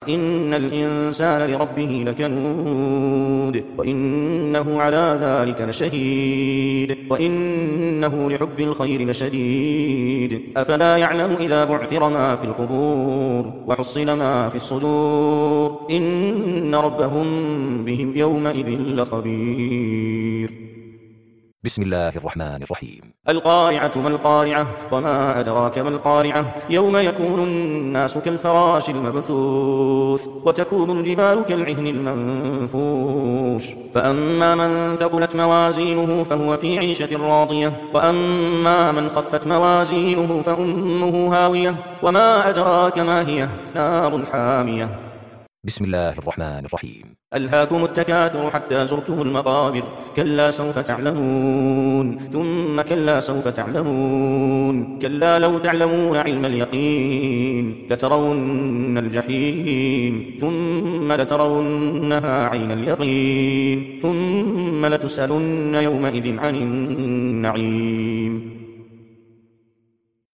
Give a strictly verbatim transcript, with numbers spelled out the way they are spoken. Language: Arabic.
إن الإنسان لربه لكنود وإنه على ذلك لشهيد وإنه لحب الخير لشديد أفلا يعلم إذا بعثر ما في القبور وحصل ما في الصدور إن ربهم بهم يومئذ لخبير. بسم الله الرحمن الرحيم. القارعة ما القارعة وما أدراك ما القارعة يوم يكون الناس كالفراش المبثوث وتكون الجبال كالعهن المنفوش فأما من ثقلت موازينه فهو في عيشة راضية وأما من خفت موازينه فأمه هاوية وما أدراك ما هي نار حامية. بسم الله الرحمن الرحيم. ألهاكم التكاثر حتى زرتم المقابر كلا سوف تعلمون ثم كلا سوف تعلمون كلا لو تعلمون علم اليقين لترون الجحيم ثم لترونها عين اليقين ثم لتسألن يومئذ عن النعيم.